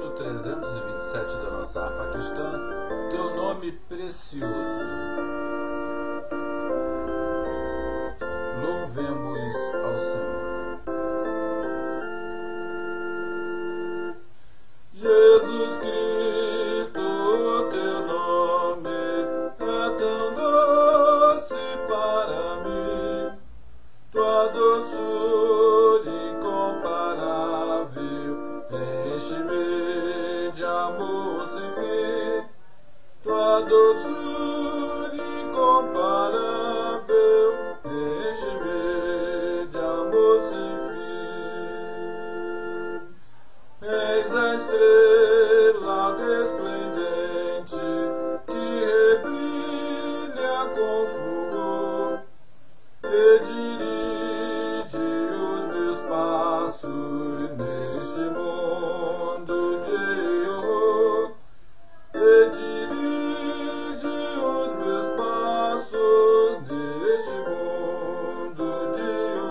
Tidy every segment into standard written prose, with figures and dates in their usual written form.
hino 327 da nossa harpa cristã, Teu nome precioso. Louvemos ao Senhor. Jesus Cristo, Teu nome é tão doce para mim, Tua doçura incomparável enche-me de amor sem fim, Tua doçura incomparável enche-me de amor sem fim. És a estrela resplendente que rebrilha com fulgor e dirige os meus passos neste mundo de horror, e dirige os meus passos neste mundo de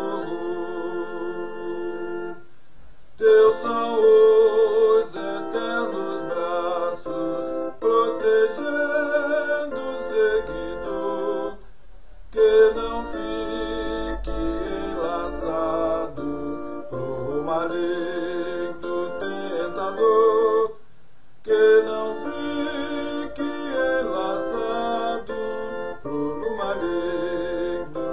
horror. Teus são os eternos braços protegendo o seguidor, que não fique enlaçado pro maligno tentador, que não fique enlaçado pro maligno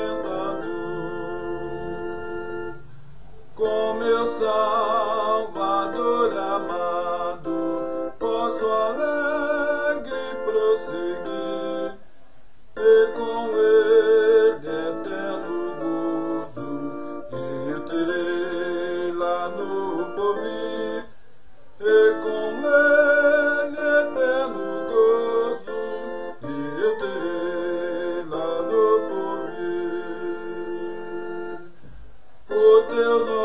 tentador. Com meu Salvador amado, posso alegre prosseguir, e com ele eterno gozo eu terei lá no porvir, e com ele eterno gozo eu terei lá no porvir. O Teu nome